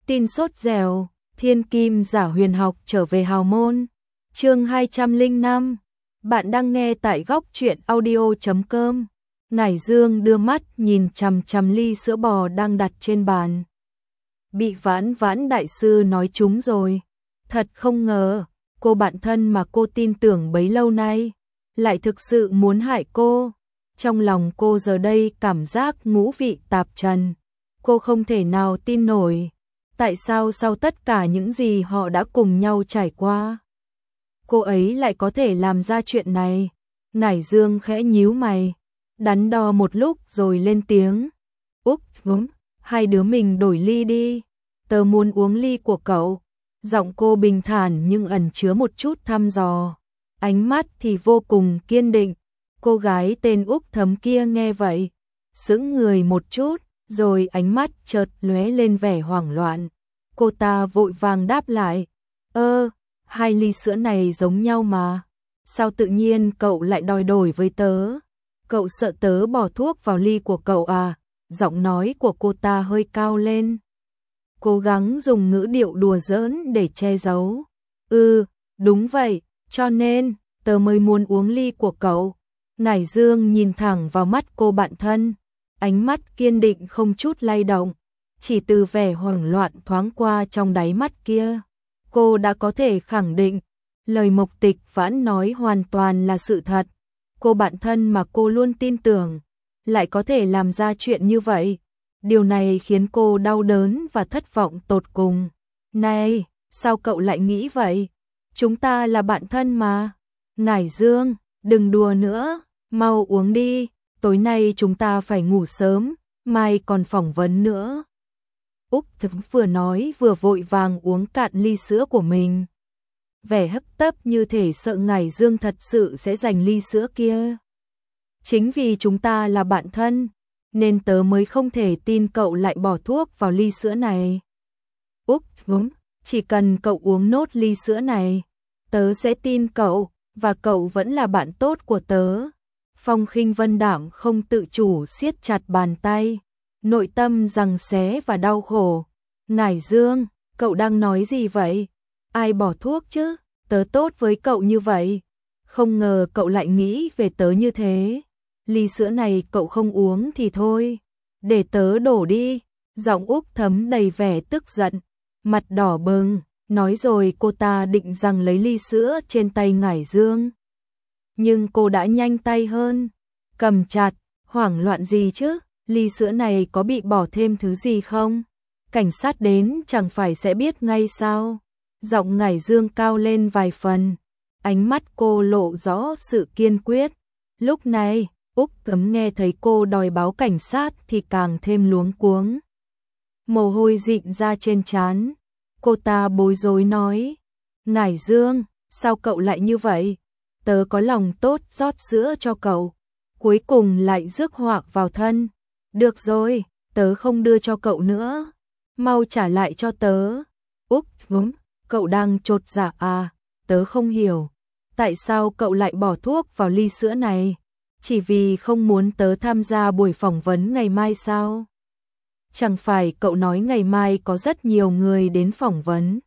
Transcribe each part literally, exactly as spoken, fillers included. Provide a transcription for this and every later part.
Tin sốt dẻo, thiên kim giả huyền học trở về hào môn. Chương hai trăm lẻ năm. Bạn đang nghe tại góc truyện audio chấm com. Ngải Dương đưa mắt nhìn chằm chằm ly sữa bò đang đặt trên bàn. Bị Vãn Vãn đại sư nói trúng rồi. Thật không ngờ, cô bạn thân mà cô tin tưởng bấy lâu nay lại thực sự muốn hại cô. Trong lòng cô giờ đây cảm giác ngũ vị tạp trần. Cô không thể nào tin nổi. Tại sao sau tất cả những gì họ đã cùng nhau trải qua, cô ấy lại có thể làm ra chuyện này? Ngải Dương khẽ nhíu mày, đắn đo một lúc rồi lên tiếng. Úc, ngúng, hai đứa mình đổi ly đi. Tớ muốn uống ly của cậu. Giọng cô bình thản nhưng ẩn chứa một chút thăm dò. Ánh mắt thì vô cùng kiên định. Cô gái tên Úc Thấm kia nghe vậy, sững người một chút, rồi ánh mắt chợt lóe lên vẻ hoảng loạn. Cô ta vội vàng đáp lại, ơ, hai ly sữa này giống nhau mà. Sao tự nhiên cậu lại đòi đổi với tớ? Cậu sợ tớ bỏ thuốc vào ly của cậu à? Giọng nói của cô ta hơi cao lên, cố gắng dùng ngữ điệu đùa giỡn để che giấu. Ừ, đúng vậy, cho nên, tớ mới muốn uống ly của cậu. Ngải Dương nhìn thẳng vào mắt cô bạn thân, ánh mắt kiên định không chút lay động. Chỉ từ vẻ hoảng loạn thoáng qua trong đáy mắt kia, cô đã có thể khẳng định, lời Mộc Tịch Vãn nói hoàn toàn là sự thật. Cô bạn thân mà cô luôn tin tưởng, lại có thể làm ra chuyện như vậy. Điều này khiến cô đau đớn và thất vọng tột cùng. Này, sao cậu lại nghĩ vậy? Chúng ta là bạn thân mà. Ngải Dương, đừng đùa nữa, mau uống đi, tối nay chúng ta phải ngủ sớm, mai còn phỏng vấn nữa. Úc Thấm vừa nói vừa vội vàng uống cạn ly sữa của mình, vẻ hấp tấp như thể sợ Ngải Dương thật sự sẽ giành ly sữa kia. Chính vì chúng ta là bạn thân, nên tớ mới không thể tin cậu lại bỏ thuốc vào ly sữa này. Úc Thấm, chỉ cần cậu uống nốt ly sữa này, tớ sẽ tin cậu, và cậu vẫn là bạn tốt của tớ. Phong Khinh Vân Đạm không tự chủ siết chặt bàn tay, nội tâm giằng xé và đau khổ. Ngải Dương, cậu đang nói gì vậy? Ai bỏ thuốc chứ? Tớ tốt với cậu như vậy. Không ngờ cậu lại nghĩ về tớ như thế. Ly sữa này cậu không uống thì thôi, để tớ đổ đi. Giọng Úc Thấm đầy vẻ tức giận, mặt đỏ bừng. Nói rồi cô ta định giằng lấy ly sữa trên tay Ngải Dương. Nhưng cô đã nhanh tay hơn, cầm chặt. Hoảng loạn gì chứ? Ly sữa này có bị bỏ thêm thứ gì không? Cảnh sát đến chẳng phải sẽ biết ngay sao? Giọng Ngải Dương cao lên vài phần, ánh mắt cô lộ rõ sự kiên quyết. Lúc này, Úc Thấm nghe thấy cô đòi báo cảnh sát thì càng thêm luống cuống. Mồ hôi dịn ra trên trán. Cô ta bối rối nói, Ngải Dương, sao cậu lại như vậy? Tớ có lòng tốt rót sữa cho cậu, cuối cùng lại rước họa vào thân. Được rồi, tớ không đưa cho cậu nữa, mau trả lại cho tớ. Úc Thấm, cậu đang chột dạ à? Tớ không hiểu, tại sao cậu lại bỏ thuốc vào ly sữa này? Chỉ vì không muốn tớ tham gia buổi phỏng vấn ngày mai sao? Chẳng phải cậu nói ngày mai có rất nhiều người đến phỏng vấn?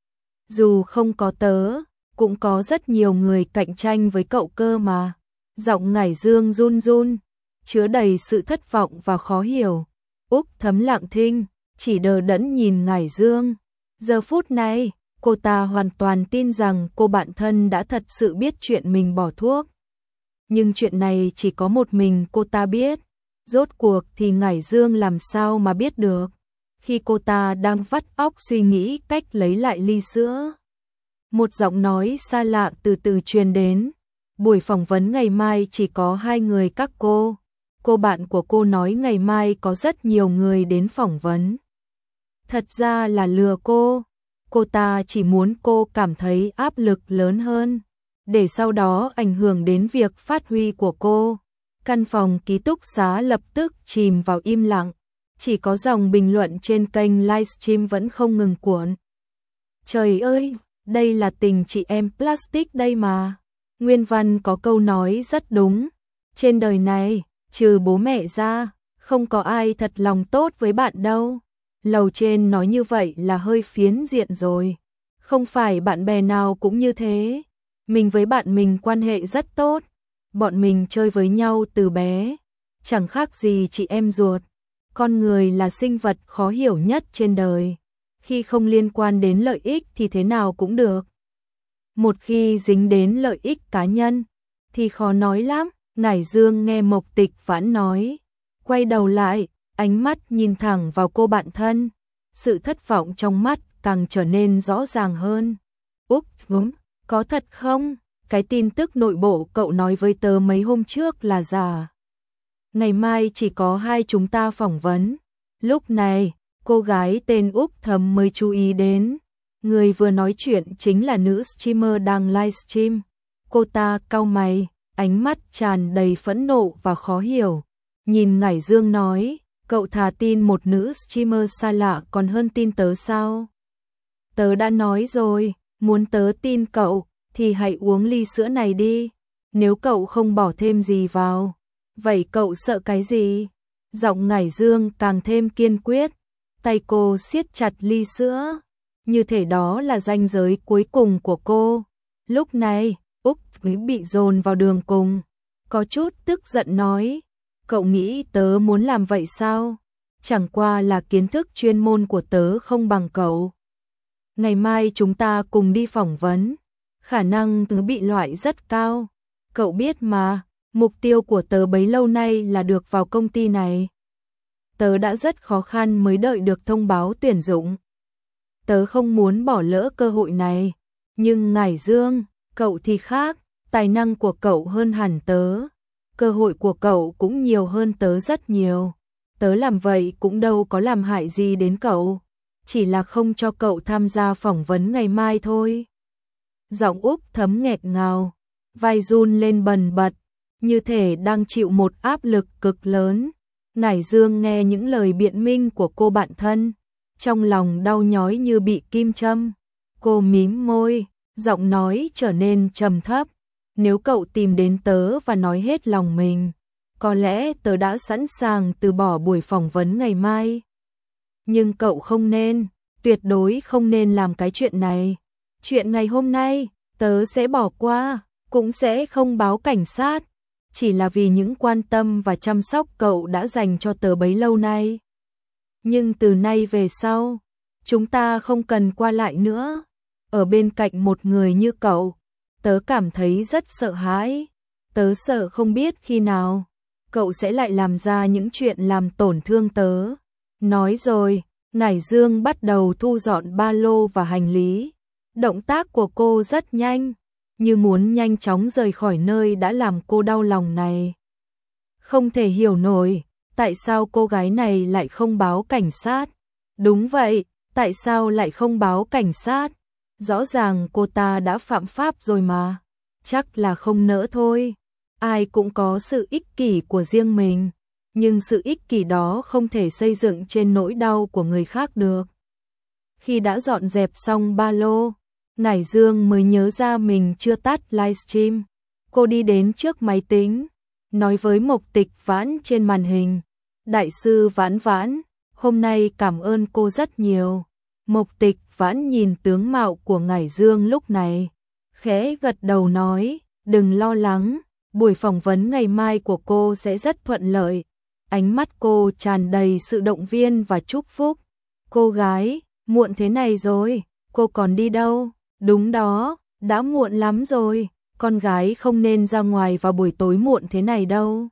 Dù không có tớ, cũng có rất nhiều người cạnh tranh với cậu cơ mà. Giọng Ngải Dương run run, chứa đầy sự thất vọng và khó hiểu. Úc Thấm lặng thinh, chỉ đờ đẫn nhìn Ngải Dương. Giờ phút này, cô ta hoàn toàn tin rằng cô bạn thân đã thật sự biết chuyện mình bỏ thuốc. Nhưng chuyện này chỉ có một mình cô ta biết. Rốt cuộc thì Ngải Dương làm sao mà biết được? Khi cô ta đang vắt óc suy nghĩ cách lấy lại ly sữa, một giọng nói xa lạ từ từ truyền đến. Buổi phỏng vấn ngày mai chỉ có hai người các cô. Cô bạn của cô nói ngày mai có rất nhiều người đến phỏng vấn. Thật ra là lừa cô. Cô ta chỉ muốn cô cảm thấy áp lực lớn hơn, để sau đó ảnh hưởng đến việc phát huy của cô. Căn phòng ký túc xá lập tức chìm vào im lặng. Chỉ có dòng bình luận trên kênh livestream vẫn không ngừng cuộn. Trời ơi, đây là tình chị em plastic đây mà. Nguyên văn có câu nói rất đúng. Trên đời này, trừ bố mẹ ra, không có ai thật lòng tốt với bạn đâu. Lầu trên nói như vậy là hơi phiến diện rồi. Không phải bạn bè nào cũng như thế. Mình với bạn mình quan hệ rất tốt. Bọn mình chơi với nhau từ bé. Chẳng khác gì chị em ruột. Con người là sinh vật khó hiểu nhất trên đời. Khi không liên quan đến lợi ích thì thế nào cũng được. Một khi dính đến lợi ích cá nhân thì khó nói lắm. Ngải Dương nghe Mộc Tịch Vãn nói, quay đầu lại, ánh mắt nhìn thẳng vào cô bạn thân. Sự thất vọng trong mắt càng trở nên rõ ràng hơn. Úp, ngúm, có thật không? Cái tin tức nội bộ cậu nói với tớ mấy hôm trước là giả. Ngày mai chỉ có hai chúng ta phỏng vấn. Lúc này, cô gái tên Úc Thấm mới chú ý đến. Người vừa nói chuyện chính là nữ streamer đang livestream. Cô ta cau mày, ánh mắt tràn đầy phẫn nộ và khó hiểu. Nhìn Ngải Dương nói, cậu thà tin một nữ streamer xa lạ còn hơn tin tớ sao? Tớ đã nói rồi, muốn tớ tin cậu thì hãy uống ly sữa này đi. Nếu cậu không bỏ thêm gì vào, vậy cậu sợ cái gì? Giọng Ngải Dương càng thêm kiên quyết, tay cô siết chặt ly sữa, như thể đó là ranh giới cuối cùng của cô. Lúc này, Úc bị dồn vào đường cùng, có chút tức giận nói, cậu nghĩ tớ muốn làm vậy sao? Chẳng qua là kiến thức chuyên môn của tớ không bằng cậu. Ngày mai chúng ta cùng đi phỏng vấn, khả năng tớ bị loại rất cao. Cậu biết mà, mục tiêu của tớ bấy lâu nay là được vào công ty này. Tớ đã rất khó khăn mới đợi được thông báo tuyển dụng. Tớ không muốn bỏ lỡ cơ hội này, nhưng Ngải Dương, cậu thì khác, tài năng của cậu hơn hẳn tớ, cơ hội của cậu cũng nhiều hơn tớ rất nhiều. Tớ làm vậy cũng đâu có làm hại gì đến cậu, chỉ là không cho cậu tham gia phỏng vấn ngày mai thôi. Giọng Úc Thấm nghẹt ngào, vai run lên bần bật, như thể đang chịu một áp lực cực lớn. Ngải Dương nghe những lời biện minh của cô bạn thân, trong lòng đau nhói như bị kim châm. Cô mím môi, giọng nói trở nên trầm thấp. Nếu cậu tìm đến tớ và nói hết lòng mình, có lẽ tớ đã sẵn sàng từ bỏ buổi phỏng vấn ngày mai. Nhưng cậu không nên, tuyệt đối không nên làm cái chuyện này. Chuyện ngày hôm nay, tớ sẽ bỏ qua, cũng sẽ không báo cảnh sát. Chỉ là vì những quan tâm và chăm sóc cậu đã dành cho tớ bấy lâu nay. Nhưng từ nay về sau, chúng ta không cần qua lại nữa. Ở bên cạnh một người như cậu, tớ cảm thấy rất sợ hãi. Tớ sợ không biết khi nào cậu sẽ lại làm ra những chuyện làm tổn thương tớ. Nói rồi, Ngải Dương bắt đầu thu dọn ba lô và hành lý. Động tác của cô rất nhanh, như muốn nhanh chóng rời khỏi nơi đã làm cô đau lòng này. Không thể hiểu nổi, tại sao cô gái này lại không báo cảnh sát? Đúng vậy, tại sao lại không báo cảnh sát? Rõ ràng cô ta đã phạm pháp rồi mà. Chắc là không nỡ thôi. Ai cũng có sự ích kỷ của riêng mình, nhưng sự ích kỷ đó không thể xây dựng trên nỗi đau của người khác được. Khi đã dọn dẹp xong ba lô, Ngải Dương mới nhớ ra mình chưa tắt livestream. Cô đi đến trước máy tính, nói với Mộc Tịch Vãn trên màn hình. Đại sư Vãn Vãn, hôm nay cảm ơn cô rất nhiều. Mộc Tịch Vãn nhìn tướng mạo của Ngải Dương lúc này, khẽ gật đầu nói, đừng lo lắng, buổi phỏng vấn ngày mai của cô sẽ rất thuận lợi. Ánh mắt cô tràn đầy sự động viên và chúc phúc. Cô gái, muộn thế này rồi, cô còn đi đâu? Đúng đó, đã muộn lắm rồi, con gái không nên ra ngoài vào buổi tối muộn thế này đâu.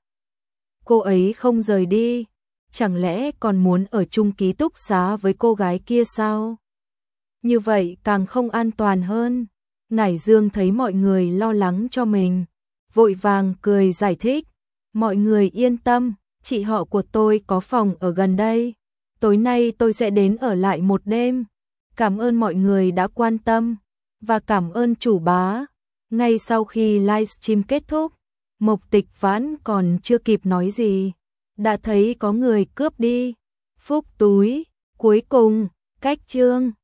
Cô ấy không rời đi, chẳng lẽ còn muốn ở chung ký túc xá với cô gái kia sao? Như vậy càng không an toàn hơn. Ngải Dương thấy mọi người lo lắng cho mình, vội vàng cười giải thích. Mọi người yên tâm, chị họ của tôi có phòng ở gần đây. Tối nay tôi sẽ đến ở lại một đêm. Cảm ơn mọi người đã quan tâm, và cảm ơn chủ bá. Ngay sau khi livestream kết thúc, Mộc Tịch Vãn còn chưa kịp nói gì, đã thấy có người cướp đi. Phúc túi, cuối cùng, cách chương.